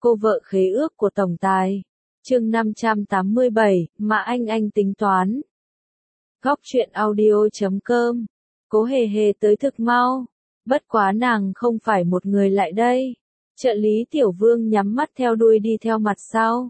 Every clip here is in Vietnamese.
Cô vợ khế ước của tổng tài. Chương 587, Mã Anh tính toán. Góc truyện audio.com. Cố hề hề tới thực mau. Bất quá nàng không phải một người lại đây. Trợ lý Tiểu Vương nhắm mắt theo đuôi đi theo mặt sau.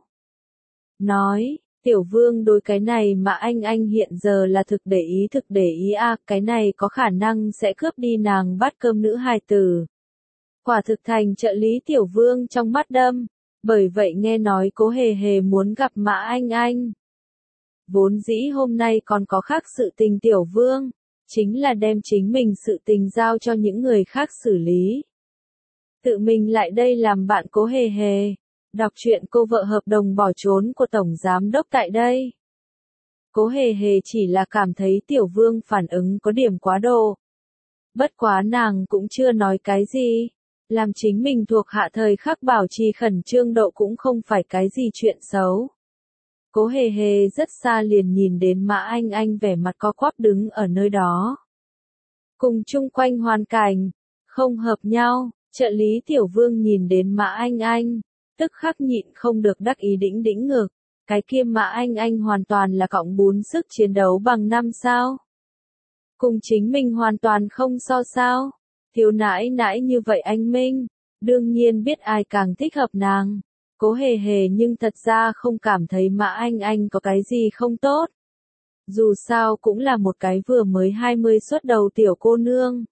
Nói, Tiểu Vương đối cái này mà anh hiện giờ là thực để ý à, cái này có khả năng sẽ cướp đi nàng bát cơm nữ hài tử. Quả thực thành trợ lý Tiểu Vương trong mắt đâm, bởi vậy nghe nói Cố hề hề muốn gặp Mã Anh. Vốn dĩ hôm nay còn có khác sự tình Tiểu Vương, chính là đem chính mình sự tình giao cho những người khác xử lý. Tự mình lại đây làm bạn Cố hề hề, đọc truyện cô vợ hợp đồng bỏ trốn của Tổng Giám Đốc tại đây. Cố hề hề chỉ là cảm thấy Tiểu Vương phản ứng có điểm quá độ. Bất quá nàng cũng chưa nói cái gì, làm chính mình thuộc hạ thời khắc bảo trì khẩn trương độ cũng không phải cái gì chuyện xấu. Cố hề hề rất xa liền nhìn đến Mã Anh vẻ mặt co quắp đứng ở nơi đó. Cùng chung quanh hoàn cảnh, không hợp nhau, trợ lý Tiểu Vương nhìn đến Mã Anh, tức khắc nhịn không được đắc ý đĩnh ngược, cái kia Mã Anh hoàn toàn là cọng bún sức chiến đấu bằng 5 sao. Cùng chính mình hoàn toàn không so sao. Thiếu nãi như vậy anh Minh, đương nhiên biết ai càng thích hợp nàng. Cố hề hề nhưng thật ra không cảm thấy Mã Anh có cái gì không tốt. Dù sao cũng là một cái vừa mới 20 xuất đầu tiểu cô nương.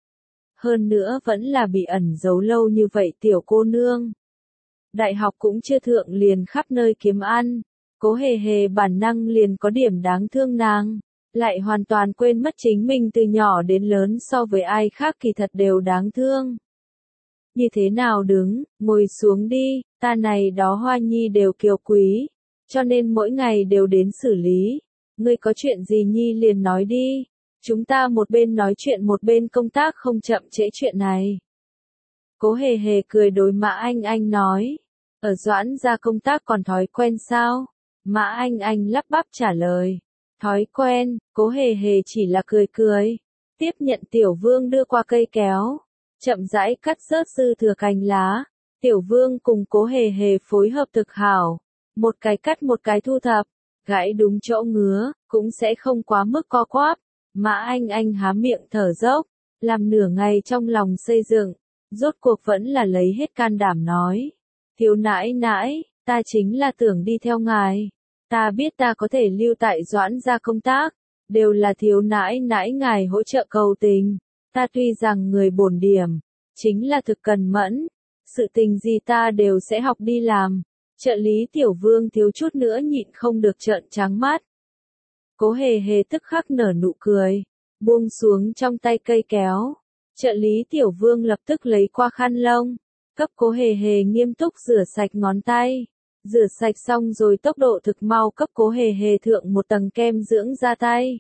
Hơn nữa vẫn là bị ẩn giấu lâu như vậy tiểu cô nương. Đại học cũng chưa thượng liền khắp nơi kiếm ăn. Cố hề hề bản năng liền có điểm đáng thương nàng. Lại hoàn toàn quên mất chính mình từ nhỏ đến lớn so với ai khác kỳ thật đều đáng thương. Như thế nào đứng, ngồi xuống đi, ta này đó hoa nhi đều kiều quý, cho nên mỗi ngày đều đến xử lý. Ngươi có chuyện gì nhi liền nói đi, chúng ta một bên nói chuyện một bên công tác không chậm trễ chuyện này. Cố hề hề cười đối Mã Anh nói, ở Doãn ra công tác còn thói quen sao? Mã Anh lắp bắp trả lời. Thói quen, Cố hề hề chỉ là cười. Tiếp nhận Tiểu Vương đưa qua cây kéo. Chậm rãi cắt rớt dư thừa cành lá. Tiểu Vương cùng Cố hề hề phối hợp thực hảo. Một cái cắt một cái thu thập. Gãy đúng chỗ ngứa, cũng sẽ không quá mức co quắp. Mã Anh há miệng thở dốc. Làm nửa ngày trong lòng xây dựng. Rốt cuộc vẫn là lấy hết can đảm nói. Thiếu nãi, ta chính là tưởng đi theo ngài. Ta biết ta có thể lưu tại Doãn ra công tác, đều là thiếu nãi ngài hỗ trợ cầu tình. Ta tuy rằng người bổn điểm, chính là thực cần mẫn, sự tình gì ta đều sẽ học đi làm. Trợ lý Tiểu Vương thiếu chút nữa nhịn không được trợn trắng mắt. Cố hề hề tức khắc nở nụ cười, buông xuống trong tay cây kéo. Trợ lý Tiểu Vương lập tức lấy qua khăn lông, cấp Cố hề hề nghiêm túc rửa sạch ngón tay. Rửa sạch xong rồi tốc độ thực mau cấp Cố hề hề thượng một tầng kem dưỡng da tay.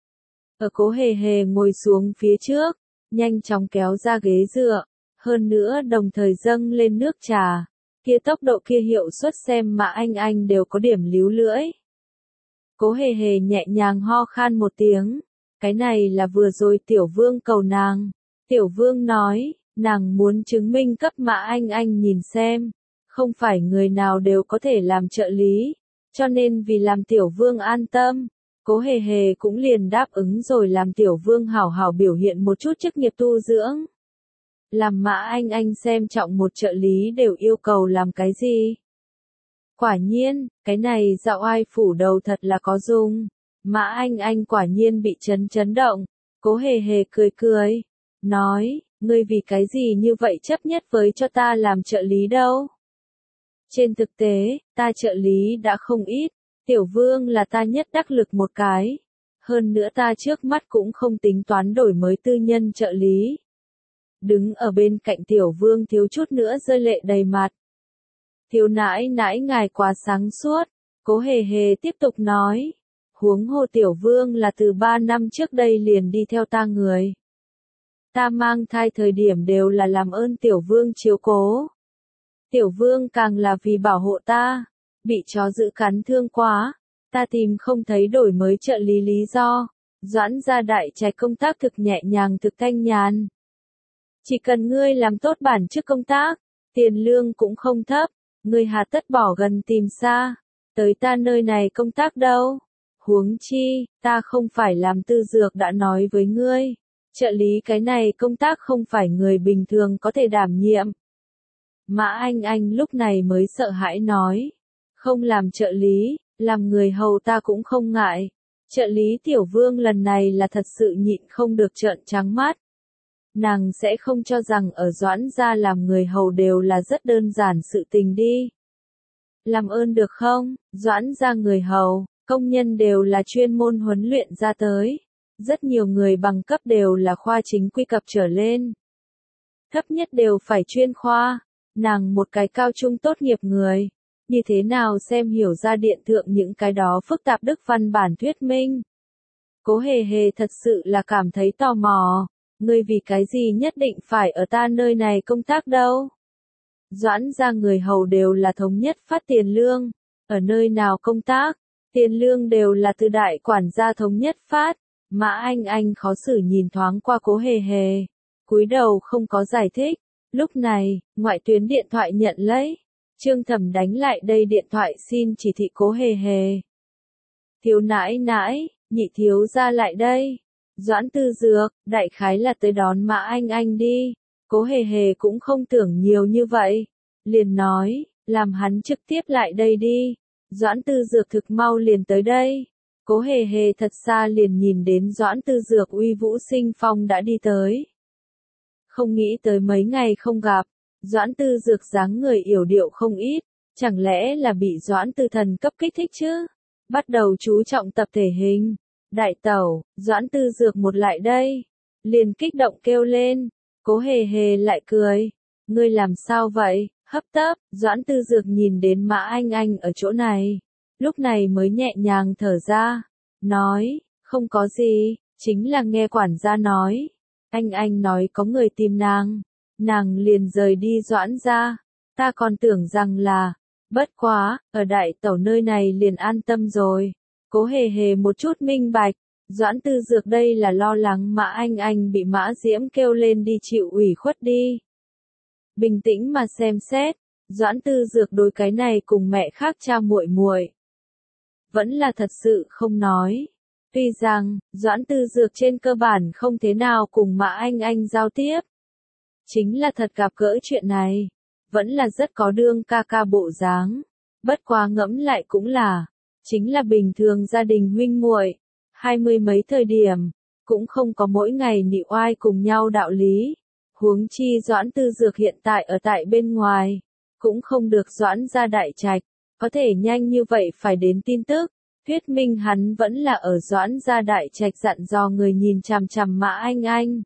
Ở Cố hề hề ngồi xuống phía trước, nhanh chóng kéo ra ghế dựa, hơn nữa đồng thời dâng lên nước trà, kia tốc độ kia hiệu suất xem mà anh đều có điểm líu lưỡi. Cố hề hề nhẹ nhàng ho khan một tiếng, cái này là vừa rồi Tiểu Vương cầu nàng. Tiểu Vương nói, nàng muốn chứng minh cấp Mã Anh nhìn xem. Không phải người nào đều có thể làm trợ lý, cho nên vì làm Tiểu Vương an tâm, Cố hề hề cũng liền đáp ứng rồi làm Tiểu Vương hảo hảo biểu hiện một chút chức nghiệp tu dưỡng. Làm Mã Anh xem trọng một trợ lý đều yêu cầu làm cái gì? Quả nhiên, cái này dạo ai phủ đầu thật là có dùng. Mã Anh quả nhiên bị chấn động. Cố hề hề cười, nói, ngươi vì cái gì như vậy chấp nhất với cho ta làm trợ lý đâu? Trên thực tế, ta trợ lý đã không ít, Tiểu Vương là ta nhất đắc lực một cái. Hơn nữa ta trước mắt cũng không tính toán đổi mới tư nhân trợ lý. Đứng ở bên cạnh Tiểu Vương thiếu chút nữa rơi lệ đầy mặt. Thiếu nãi ngài quá sáng suốt, Cố hề hề tiếp tục nói. Huống hồ Tiểu Vương là từ 3 năm trước đây liền đi theo ta người. Ta mang thai thời điểm đều là làm ơn Tiểu Vương chiếu cố. Tiểu Vương càng là vì bảo hộ ta, bị chó dữ cắn thương quá, ta tìm không thấy đổi mới trợ lý lý do. Doãn ra đại trạch công tác thực nhẹ nhàng thực thanh nhàn. Chỉ cần ngươi làm tốt bản chức công tác, tiền lương cũng không thấp, Ngươi hà tất bỏ gần tìm xa, tới ta nơi này công tác đâu. Huống chi, ta không phải làm tư dược đã nói với ngươi. Trợ lý cái này công tác không phải người bình thường có thể đảm nhiệm. Mã Anh lúc này mới sợ hãi nói. Không làm trợ lý, làm người hầu ta cũng không ngại. Trợ lý Tiểu Vương lần này là thật sự nhịn không được trợn trắng mắt. Nàng sẽ không cho rằng ở Doãn gia làm người hầu đều là rất đơn giản sự tình đi. Làm ơn được không, Doãn gia người hầu, công nhân đều là chuyên môn huấn luyện ra tới. Rất nhiều người bằng cấp đều là khoa chính quy cập trở lên. Thấp nhất đều phải chuyên khoa. Nàng một cái cao trung tốt nghiệp người. Như thế nào xem hiểu ra điện thượng những cái đó phức tạp đức văn bản thuyết minh. Cố hề hề thật sự là cảm thấy tò mò. Ngươi vì cái gì nhất định phải ở ta nơi này công tác đâu? Doãn gia người hầu đều là thống nhất phát tiền lương. Ở nơi nào công tác, tiền lương đều là từ đại quản gia thống nhất phát. Mã Anh khó xử nhìn thoáng qua Cố hề hề. Cúi đầu không có giải thích. Lúc này, ngoại tuyến điện thoại nhận lấy. Trương Thẩm đánh lại đây điện thoại xin chỉ thị Cố hề hề. Thiếu nãi nãi, nhị thiếu ra lại đây. Doãn Tư Dược, đại khái là tới đón Mã Anh đi. Cố hề hề cũng không tưởng nhiều như vậy. Liền nói, làm hắn trực tiếp lại đây đi. Doãn Tư Dược thực mau liền tới đây. Cố hề hề thật xa liền nhìn đến Doãn Tư Dược uy vũ sinh phong đã đi tới. Không nghĩ tới mấy ngày không gặp, Doãn Tư Dược dáng người yểu điệu không ít, chẳng lẽ là bị Doãn Tư Thần cấp kích thích chứ? Bắt đầu chú trọng tập thể hình. Đại tẩu, Doãn Tư Dược một lại đây, liền kích động kêu lên. Cố hề hề lại cười. Ngươi làm sao vậy, hấp tấp? Doãn Tư Dược nhìn đến Mã Anh ở chỗ này. Lúc này mới nhẹ nhàng thở ra. Nói, không có gì, chính là nghe quản gia nói. Anh nói có người tìm nàng. Nàng liền rời đi Doãn gia. Ta còn tưởng rằng là, bất quá, ở đại tẩu nơi này liền an tâm rồi. Cố hề hề một chút minh bạch. Doãn Tư Dược đây là lo lắng Mã Anh bị Mã Diễm kêu lên đi chịu ủy khuất đi. Bình tĩnh mà xem xét, Doãn Tư Dược đối cái này cùng mẹ khác cha muội muội vẫn là thật sự không nói. Tuy rằng, Doãn Tư Dược trên cơ bản không thế nào cùng Mã Anh giao tiếp. Chính là thật gặp gỡ chuyện này, vẫn là rất có đương ca ca bộ dáng. Bất quá ngẫm lại cũng là, chính là bình thường gia đình huynh muội, 20 mấy thời điểm, cũng không có mỗi ngày nị oai cùng nhau đạo lý. Huống chi Doãn Tư Dược hiện tại ở tại bên ngoài, cũng không được Doãn gia đại trạch, có thể nhanh như vậy phải đến tin tức. Thuyết minh hắn vẫn là ở Doãn gia đại trạch dặn dò người nhìn chằm chằm Mã Anh.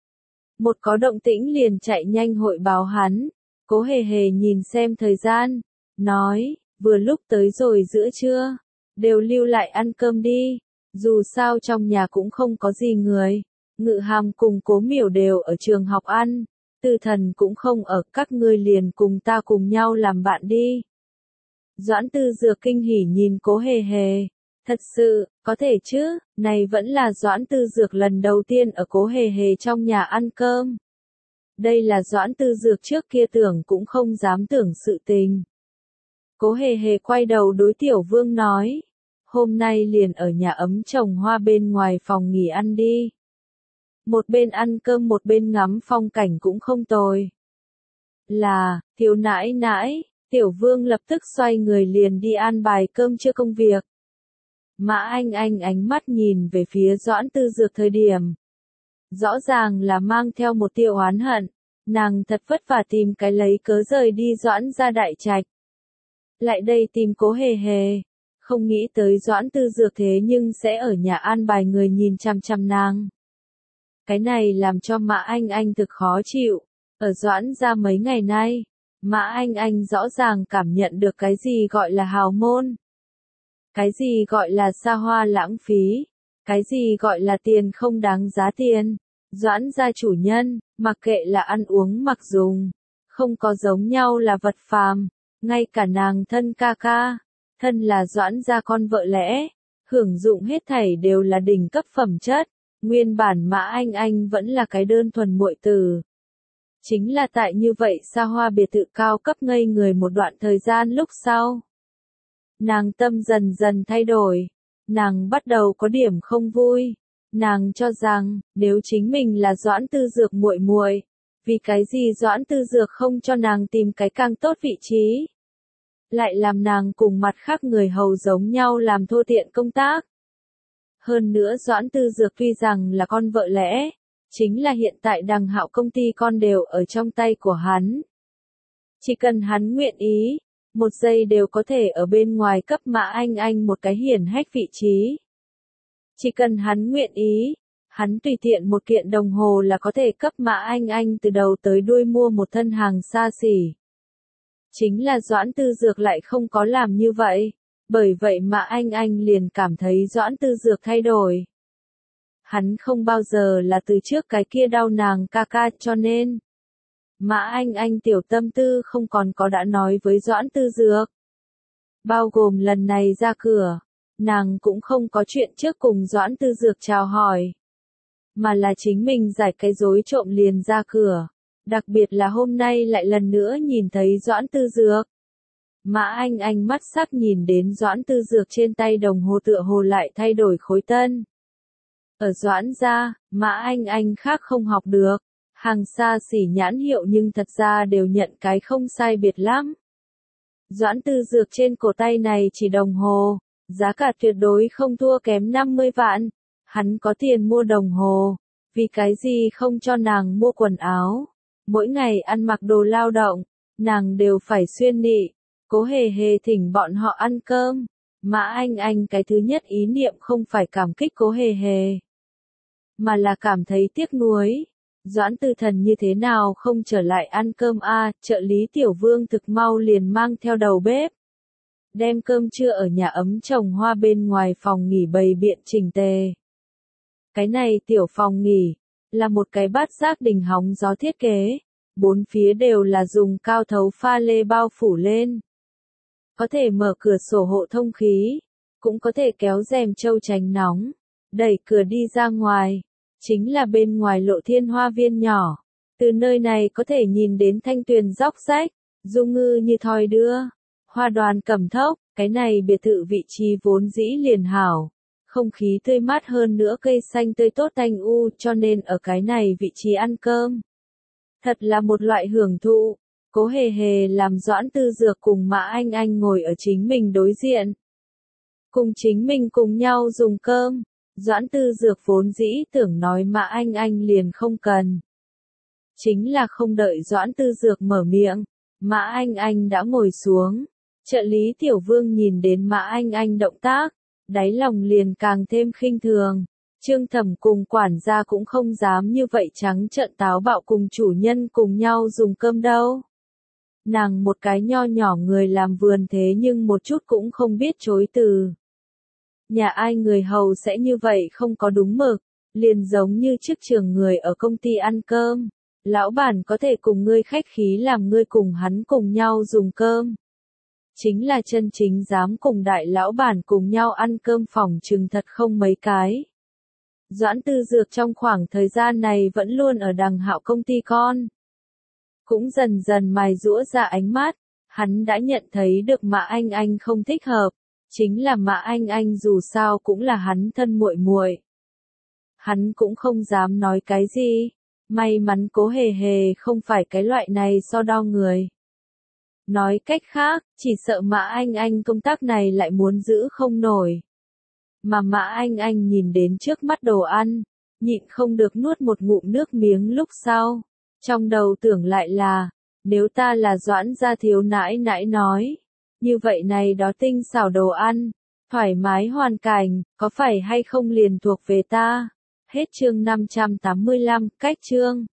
Một có động tĩnh liền chạy nhanh hội báo hắn. Cố hề hề nhìn xem thời gian, nói, vừa lúc tới rồi giữa trưa, đều lưu lại ăn cơm đi. Dù sao trong nhà cũng không có gì người. Ngự Hàm cùng Cố Miểu đều ở trường học ăn. Tư Thần cũng không ở, các ngươi liền cùng ta cùng nhau làm bạn đi. Doãn Tư Dược kinh hỉ nhìn Cố hề hề. Thật sự, có thể chứ, này vẫn là Doãn Tư Dược lần đầu tiên ở Cố hề hề trong nhà ăn cơm. Đây là Doãn Tư Dược trước kia tưởng cũng không dám tưởng sự tình. Cố hề hề quay đầu đối Tiểu Vương nói. Hôm nay liền ở nhà ấm trồng hoa bên ngoài phòng nghỉ ăn đi. Một bên ăn cơm một bên ngắm phong cảnh cũng không tồi. Là, thiếu nãi nãi, Tiểu Vương lập tức xoay người liền đi an bài cơm trưa công việc. Mã Anh ánh mắt nhìn về phía Doãn Tư Dược thời điểm. Rõ ràng là mang theo một tia oán hận, nàng thật vất vả tìm cái lấy cớ rời đi Doãn gia đại trạch. Lại đây tìm Cố hề hề, không nghĩ tới Doãn Tư Dược thế nhưng sẽ ở nhà an bài người nhìn chằm chằm nàng. Cái này làm cho Mã Anh thực khó chịu. Ở Doãn gia mấy ngày nay, Mã Anh rõ ràng cảm nhận được cái gì gọi là hào môn. Cái gì gọi là xa hoa lãng phí. Cái gì gọi là tiền không đáng giá tiền. Doãn gia chủ nhân, mặc kệ là ăn uống mặc dùng, không có giống nhau là vật phàm. Ngay cả nàng thân ca ca, thân là Doãn gia con vợ lẽ, hưởng dụng hết thảy đều là đỉnh cấp phẩm chất. Nguyên bản Mã Anh vẫn là cái đơn thuần muội tử. Chính là tại như vậy xa hoa biệt thự cao cấp ngây người một đoạn thời gian lúc sau. Nàng tâm dần dần thay đổi. Nàng bắt đầu có điểm không vui. Nàng cho rằng, nếu chính mình là Doãn Tư Dược muội muội, vì cái gì Doãn Tư Dược không cho nàng tìm cái càng tốt vị trí? Lại làm nàng cùng mặt khác người hầu giống nhau làm thô tiện công tác. Hơn nữa Doãn Tư Dược tuy rằng là con vợ lẽ, chính là hiện tại Đằng Hạo công ty con đều ở trong tay của hắn. Chỉ cần hắn nguyện ý, một giây đều có thể ở bên ngoài cấp Mã Anh Anh một cái hiển hách vị trí. Chỉ cần hắn nguyện ý, hắn tùy tiện một kiện đồng hồ là có thể cấp Mã Anh Anh từ đầu tới đuôi mua một thân hàng xa xỉ. Chính là Doãn Tư Dược lại không có làm như vậy, bởi vậy Mã Anh Anh liền cảm thấy Doãn Tư Dược thay đổi. Hắn không bao giờ là từ trước cái kia đau nàng ca ca cho nên. Mã Anh Anh tiểu tâm tư không còn có đã nói với Doãn Tư Dược. Bao gồm lần này ra cửa, nàng cũng không có chuyện trước cùng Doãn Tư Dược chào hỏi. Mà là chính mình giải cái rối trộm liền ra cửa. Đặc biệt là hôm nay lại lần nữa nhìn thấy Doãn Tư Dược. Mã Anh Anh mắt sắc nhìn đến Doãn Tư Dược trên tay đồng hồ tựa hồ lại thay đổi khối tân. Ở Doãn gia, Mã Anh Anh khác không học được. Hàng xa xỉ nhãn hiệu nhưng thật ra đều nhận cái không sai biệt lắm. Doãn Tư Dược trên cổ tay này chỉ đồng hồ, giá cả tuyệt đối không thua kém 50 vạn. Hắn có tiền mua đồng hồ, vì cái gì không cho nàng mua quần áo. Mỗi ngày ăn mặc đồ lao động, nàng đều phải xuyên nị. Cố Hề Hề thỉnh bọn họ ăn cơm. Mã Anh Anh cái thứ nhất ý niệm không phải cảm kích Cố Hề Hề, mà là cảm thấy tiếc nuối. Doãn Tư Thần như thế nào không trở lại ăn cơm a? Trợ lý Tiểu Vương thực mau liền mang theo đầu bếp. Đem cơm trưa ở nhà ấm trồng hoa bên ngoài phòng nghỉ bày biện chỉnh tề. Cái này tiểu phòng nghỉ, là một cái bát giác đình hóng gió thiết kế. Bốn phía đều là dùng cao thấu pha lê bao phủ lên. Có thể mở cửa sổ hộ thông khí, cũng có thể kéo rèm trâu tránh nóng, đẩy cửa đi ra ngoài. Chính là bên ngoài Lộ Thiên hoa viên nhỏ. Từ nơi này có thể nhìn đến thanh tuyền róc rách, du ngư như thoi đưa, hoa đoàn cẩm thốc. Cái này biệt thự vị trí vốn dĩ liền hảo. Không khí tươi mát hơn nữa cây xanh tươi tốt tanh u cho nên ở cái này vị trí ăn cơm. Thật là một loại hưởng thụ. Cố Hề Hề làm Doãn Tư Dược cùng Mã Anh Anh ngồi ở chính mình đối diện. Cùng chính mình cùng nhau dùng cơm. Doãn Tư Dược vốn dĩ tưởng nói Mã Anh Anh liền không cần. Chính là không đợi Doãn Tư Dược mở miệng, Mã Anh Anh đã ngồi xuống. Trợ lý Tiểu Vương nhìn đến Mã Anh Anh động tác, đáy lòng liền càng thêm khinh thường. Trương Thẩm cùng quản gia cũng không dám như vậy trắng trợn táo bạo cùng chủ nhân cùng nhau dùng cơm đâu. Nàng một cái nho nhỏ người làm vườn thế nhưng một chút cũng không biết chối từ. Nhà ai người hầu sẽ như vậy không có đúng mực, liền giống như trước trường người ở công ty ăn cơm. Lão bản có thể cùng ngươi khách khí làm ngươi cùng hắn cùng nhau dùng cơm. Chính là chân chính dám cùng đại lão bản cùng nhau ăn cơm phòng chừng thật không mấy cái. Doãn Tư Dược trong khoảng thời gian này vẫn luôn ở Đằng Hạo công ty con. Cũng dần dần mài giũa ra ánh mắt, hắn đã nhận thấy được Mã Anh Anh không thích hợp. Chính là Mã Anh Anh dù sao cũng là hắn thân muội muội. Hắn cũng không dám nói cái gì. May mắn Cố Hề Hề không phải cái loại này so đo người. Nói cách khác, chỉ sợ Mã Anh Anh công tác này lại muốn giữ không nổi. Mà Mã Anh Anh nhìn đến trước mắt đồ ăn, nhịn không được nuốt một ngụm nước miếng lúc sau. Trong đầu tưởng lại là, nếu ta là Doãn gia thiếu nãi nãi nói. Như vậy này đó tinh xảo đồ ăn, thoải mái hoàn cảnh, có phải hay không liền thuộc về ta? Hết chương 585, cách chương.